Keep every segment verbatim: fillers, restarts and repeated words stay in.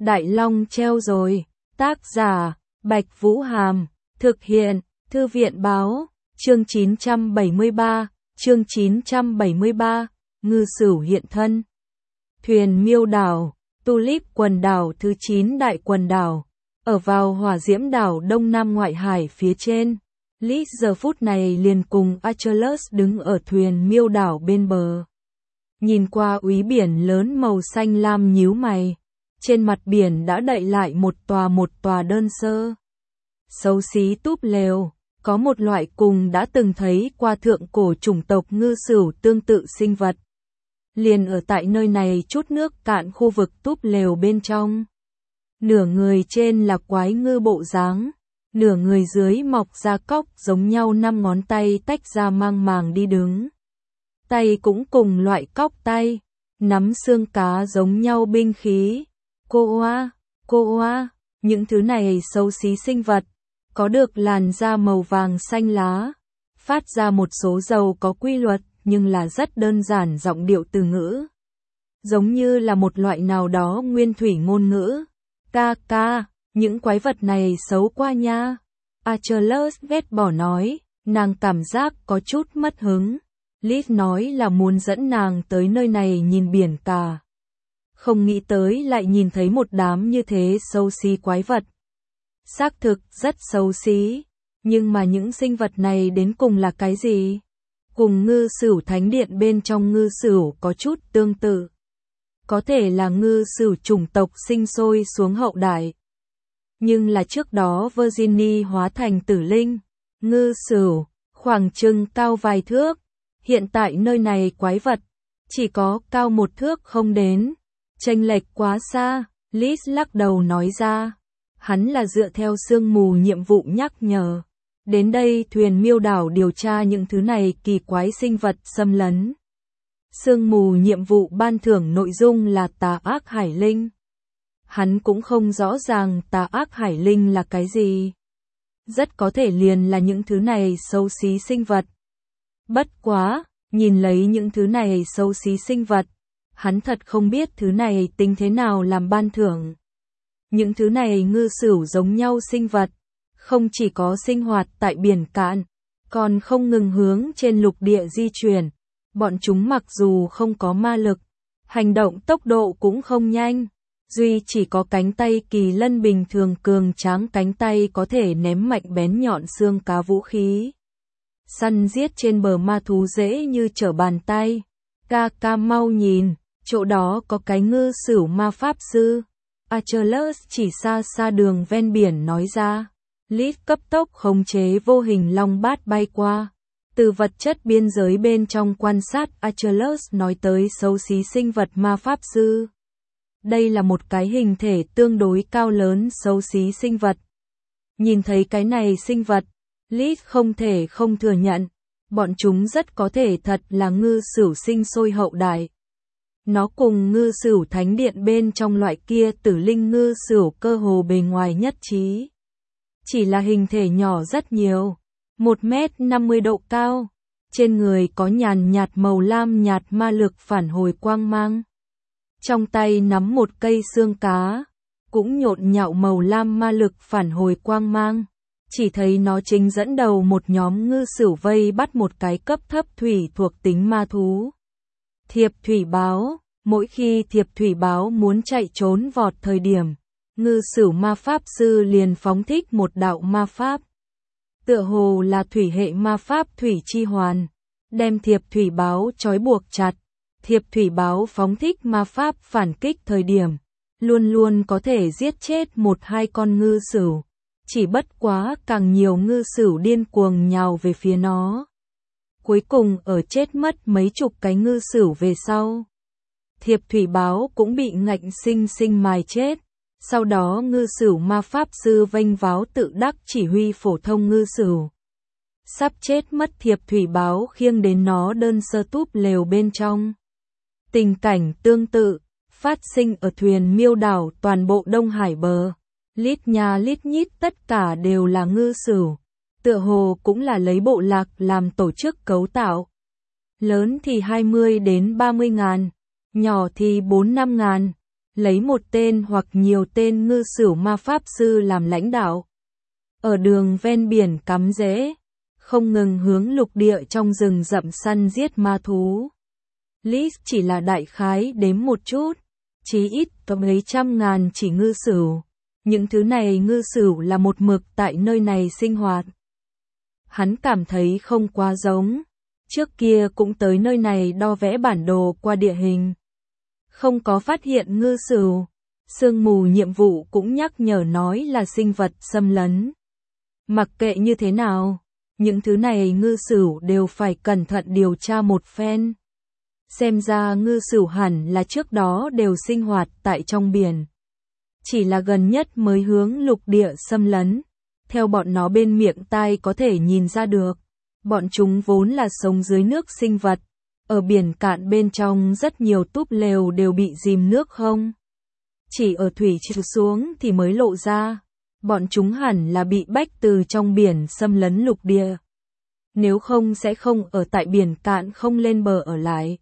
Đại Long treo rồi. Tác giả, Bạch Vũ Hàm. Thực hiện, Thư viện Báo. Chương chín trăm bảy mươi ba. Chương chín trăm bảy mươi ba. Ngư Sửu hiện thân. Thuyền Miêu đảo, Tulip quần đảo thứ chín đại quần đảo, ở vào hỏa diễm đảo Đông Nam ngoại hải phía trên. Lee giờ phút này liền cùng Achilles đứng ở thuyền Miêu đảo bên bờ. Nhìn qua úy biển lớn màu xanh lam nhíu mày. Trên mặt biển đã đậy lại một tòa một tòa đơn sơ. Xấu xí túp lều, có một loại cùng đã từng thấy qua thượng cổ chủng tộc ngư sửu tương tự sinh vật. Liền ở tại nơi này chút nước cạn khu vực túp lều bên trong. Nửa người trên là quái ngư bộ dáng, nửa người dưới mọc ra cóc giống nhau năm ngón tay tách ra mang màng đi đứng. Tay cũng cùng loại cóc tay, nắm xương cá giống nhau binh khí. Cô oa, cô oa, những thứ này xấu xí sinh vật, có được làn da màu vàng xanh lá, phát ra một số dầu có quy luật, nhưng là rất đơn giản giọng điệu từ ngữ. Giống như là một loại nào đó nguyên thủy ngôn ngữ. Ca ca, những quái vật này xấu quá nha. Achilles ghét bỏ nói, nàng cảm giác có chút mất hứng. Liz nói là muốn dẫn nàng tới nơi này nhìn biển cả. Không nghĩ tới lại nhìn thấy một đám như thế xấu xí quái vật. Xác thực rất xấu xí, nhưng mà những sinh vật này đến cùng là cái gì? Cùng ngư sửu thánh điện bên trong ngư sửu có chút tương tự. Có thể là ngư sửu chủng tộc sinh sôi xuống hậu đại. Nhưng là trước đó Virginie hóa thành tử linh, ngư sửu, khoảng chừng cao vài thước. Hiện tại nơi này quái vật, chỉ có cao một thước không đến. Chênh lệch quá xa, Liz lắc đầu nói ra. Hắn là dựa theo sương mù nhiệm vụ nhắc nhở. Đến đây thuyền Miêu đảo điều tra những thứ này kỳ quái sinh vật xâm lấn. Sương mù nhiệm vụ ban thưởng nội dung là tà ác hải linh. Hắn cũng không rõ ràng tà ác hải linh là cái gì. Rất có thể liền là những thứ này xấu xí sinh vật. Bất quá, nhìn lấy những thứ này xấu xí sinh vật, hắn thật không biết thứ này tính thế nào làm ban thưởng. Những thứ này ngư sửu giống nhau sinh vật, không chỉ có sinh hoạt tại biển cạn, còn không ngừng hướng trên lục địa di chuyển. Bọn chúng mặc dù không có ma lực, hành động tốc độ cũng không nhanh, duy chỉ có cánh tay kỳ lân bình thường cường tráng cánh tay có thể ném mạnh bén nhọn xương cá vũ khí. Săn giết trên bờ ma thú dễ như trở bàn tay. Ca ca mau nhìn, chỗ đó có cái ngư sửu ma pháp sư. Achilles chỉ xa xa đường ven biển nói ra. Liz cấp tốc khống chế vô hình long bát bay qua. Từ vật chất biên giới bên trong quan sát Achilles nói tới xấu xí sinh vật ma pháp sư. Đây là một cái hình thể tương đối cao lớn xấu xí sinh vật. Nhìn thấy cái này sinh vật, Liz không thể không thừa nhận. Bọn chúng rất có thể thật là ngư sửu sinh sôi hậu đại. Nó cùng ngư sửu thánh điện bên trong loại kia tử linh ngư sửu cơ hồ bề ngoài nhất trí. Chỉ là hình thể nhỏ rất nhiều, một mét năm mươi độ cao, trên người có nhàn nhạt màu lam nhạt ma lực phản hồi quang mang. Trong tay nắm một cây xương cá, cũng nhộn nhạo màu lam ma lực phản hồi quang mang. Chỉ thấy nó chính dẫn đầu một nhóm ngư sửu vây bắt một cái cấp thấp thủy thuộc tính ma thú. Thiệp thủy báo, mỗi khi thiệp thủy báo muốn chạy trốn vọt thời điểm, ngư sửu ma pháp sư liền phóng thích một đạo ma pháp. Tựa hồ là thủy hệ ma pháp thủy chi hoàn, đem thiệp thủy báo trói buộc chặt. Thiệp thủy báo phóng thích ma pháp phản kích thời điểm, luôn luôn có thể giết chết một hai con ngư sửu. Chỉ bất quá càng nhiều ngư sửu điên cuồng nhào về phía nó. Cuối cùng ở chết mất mấy chục cái ngư sửu về sau. Thiệp thủy báo cũng bị ngạnh sinh sinh mài chết. Sau đó ngư sửu ma pháp sư vênh váo tự đắc chỉ huy phổ thông ngư sửu. Sắp chết mất thiệp thủy báo khiêng đến nó đơn sơ túp lều bên trong. Tình cảnh tương tự, phát sinh ở thuyền Miêu đảo toàn bộ Đông Hải bờ. Lít nha lít nhít tất cả đều là ngư sửu. Tựa hồ cũng là lấy bộ lạc làm tổ chức cấu tạo. Lớn thì hai mươi đến ba mươi ngàn, nhỏ thì bốn năm ngàn. lấy một tên hoặc nhiều tên ngư sửu ma pháp sư làm lãnh đạo. Ở đường ven biển cắm rễ, không ngừng hướng lục địa trong rừng rậm săn giết ma thú. List chỉ là đại khái đếm một chút, chí ít có mấy trăm ngàn chỉ ngư sửu. Những thứ này ngư sửu là một mực tại nơi này sinh hoạt. Hắn cảm thấy không quá giống. Trước kia cũng tới nơi này đo vẽ bản đồ qua địa hình. Không có phát hiện ngư sửu. Sương mù nhiệm vụ cũng nhắc nhở nói là sinh vật xâm lấn. Mặc kệ như thế nào, những thứ này ngư sửu đều phải cẩn thận điều tra một phen. Xem ra ngư sửu hẳn là trước đó đều sinh hoạt tại trong biển. Chỉ là gần nhất mới hướng lục địa xâm lấn. Theo bọn nó bên miệng tai có thể nhìn ra được. Bọn chúng vốn là sống dưới nước sinh vật. Ở biển cạn bên trong rất nhiều túp lều đều bị dìm nước không. Chỉ ở thủy chiều xuống thì mới lộ ra. Bọn chúng hẳn là bị bách từ trong biển xâm lấn lục địa. Nếu không sẽ không ở tại biển cạn không lên bờ ở lại.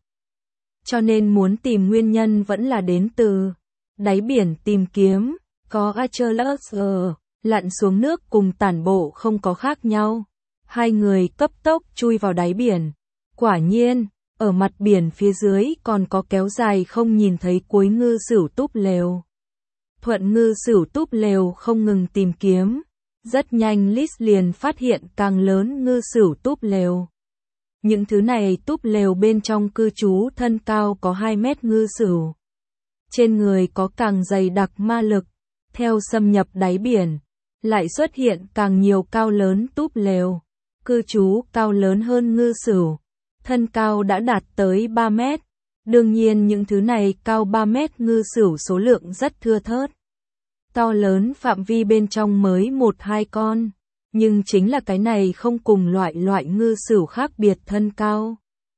Cho nên muốn tìm nguyên nhân vẫn là đến từ đáy biển tìm kiếm. Có Achilles ở, lặn xuống nước cùng tản bộ không có khác nhau. Hai người cấp tốc chui vào đáy biển. Quả nhiên, ở mặt biển phía dưới còn có kéo dài không nhìn thấy cuối ngư sửu túp lều. Thuận ngư sửu túp lều không ngừng tìm kiếm. Rất nhanh Liz liền phát hiện càng lớn ngư sửu túp lều. Những thứ này túp lều bên trong cư trú thân cao có hai mét ngư sửu. Trên người có càng dày đặc ma lực. Theo xâm nhập đáy biển, lại xuất hiện càng nhiều cao lớn túp lều. Cư trú cao lớn hơn ngư sửu. Thân cao đã đạt tới ba mét. Đương nhiên những thứ này cao ba mét ngư sửu số lượng rất thưa thớt. To lớn phạm vi bên trong mới một hai con. Nhưng chính là cái này không cùng loại loại ngư sửu khác biệt thân cao.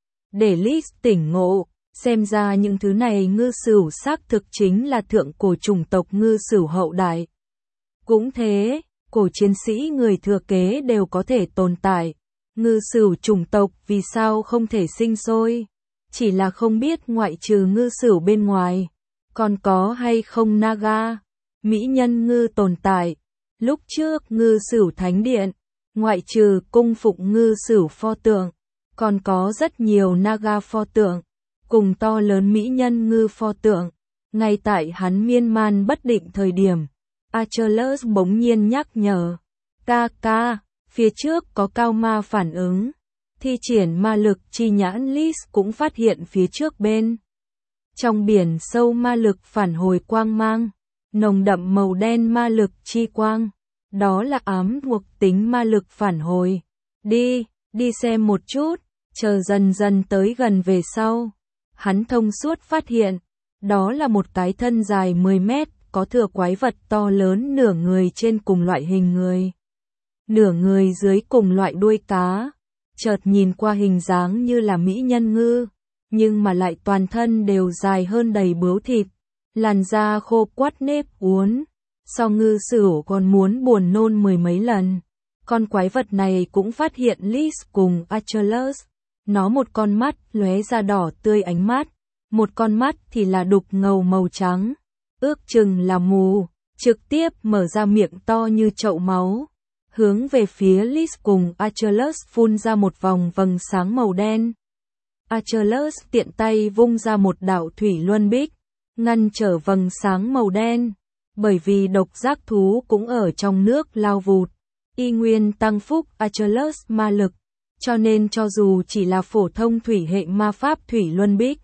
Để Liz tỉnh ngộ, xem ra những thứ này ngư sửu xác thực chính là thượng cổ chủng tộc ngư sửu hậu đại. Cũng thế, cổ chiến sĩ người thừa kế đều có thể tồn tại. Ngư sửu chủng tộc vì sao không thể sinh sôi? Chỉ là không biết ngoại trừ ngư sửu bên ngoài, còn có hay không Naga, mỹ nhân ngư tồn tại. Lúc trước ngư sửu thánh điện, ngoại trừ cung phụng ngư sửu pho tượng, còn có rất nhiều Naga pho tượng, cùng to lớn mỹ nhân ngư pho tượng. Ngay tại hắn miên man bất định thời điểm, Achilles bỗng nhiên nhắc nhở, ca ca, phía trước có cao ma phản ứng. Thi triển ma lực chi nhãn Liz cũng phát hiện phía trước bên. Trong biển sâu ma lực phản hồi quang mang, nồng đậm màu đen ma lực chi quang. Đó là ám thuộc tính ma lực phản hồi. Đi, đi xem một chút, chờ dần dần tới gần về sau. Hắn thông suốt phát hiện, đó là một cái thân dài mười mét, có thừa quái vật to lớn nửa người trên cùng loại hình người. Nửa người dưới cùng loại đuôi cá. Chợt nhìn qua hình dáng như là mỹ nhân ngư, nhưng mà lại toàn thân đều dài hơn đầy bướu thịt, làn da khô quắt nếp uốn, so ngư sửu còn muốn buồn nôn mười mấy lần. Con quái vật này cũng phát hiện Liz cùng Achilles, nó một con mắt lóe ra đỏ tươi ánh mắt, một con mắt thì là đục ngầu màu trắng, ước chừng là mù, trực tiếp mở ra miệng to như chậu máu. Hướng về phía Liz cùng Achilles phun ra một vòng vầng sáng màu đen. Achilles tiện tay vung ra một đạo thủy luân bích, ngăn trở vầng sáng màu đen. Bởi vì độc giác thú cũng ở trong nước lao vụt, y nguyên tăng phúc Achilles ma lực, cho nên cho dù chỉ là phổ thông thủy hệ ma pháp thủy luân bích,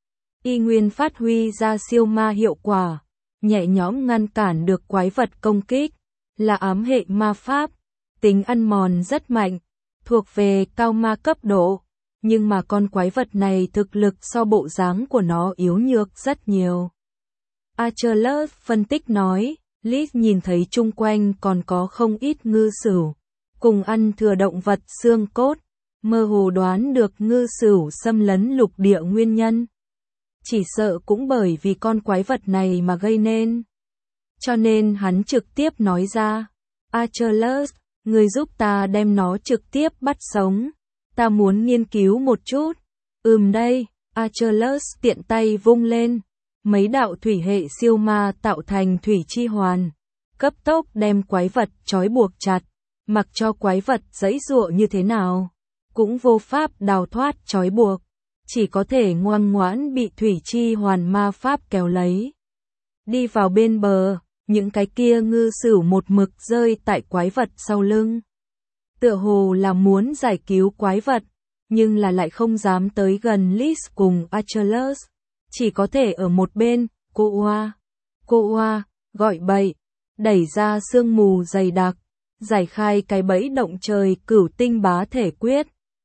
y nguyên phát huy ra siêu ma hiệu quả, nhẹ nhõm ngăn cản được quái vật công kích, là ám hệ ma pháp. Tính ăn mòn rất mạnh, thuộc về cao ma cấp độ, nhưng mà con quái vật này thực lực so bộ dáng của nó yếu nhược rất nhiều. Achilles phân tích nói, Liz nhìn thấy chung quanh còn có không ít ngư sửu, cùng ăn thừa động vật xương cốt, mơ hồ đoán được ngư sửu xâm lấn lục địa nguyên nhân. Chỉ sợ cũng bởi vì con quái vật này mà gây nên. Cho nên hắn trực tiếp nói ra, Achilles, người giúp ta đem nó trực tiếp bắt sống. Ta muốn nghiên cứu một chút. Ừm đây, Achilles tiện tay vung lên. mấy đạo thủy hệ siêu ma tạo thành thủy chi hoàn, cấp tốc đem quái vật trói buộc chặt, mặc cho quái vật giãy giụa như thế nào, cũng vô pháp đào thoát trói buộc, chỉ có thể ngoan ngoãn bị thủy chi hoàn ma pháp kéo lấy. Đi vào bên bờ, những cái kia ngư sửu một mực rơi tại quái vật sau lưng. Tựa hồ là muốn giải cứu quái vật, nhưng là lại không dám tới gần Lis cùng Achilles, chỉ có thể ở một bên, cô oa, cô oa, gọi bậy, đẩy ra sương mù dày đặc, giải khai cái bẫy động trời cửu tinh bá thể quyết,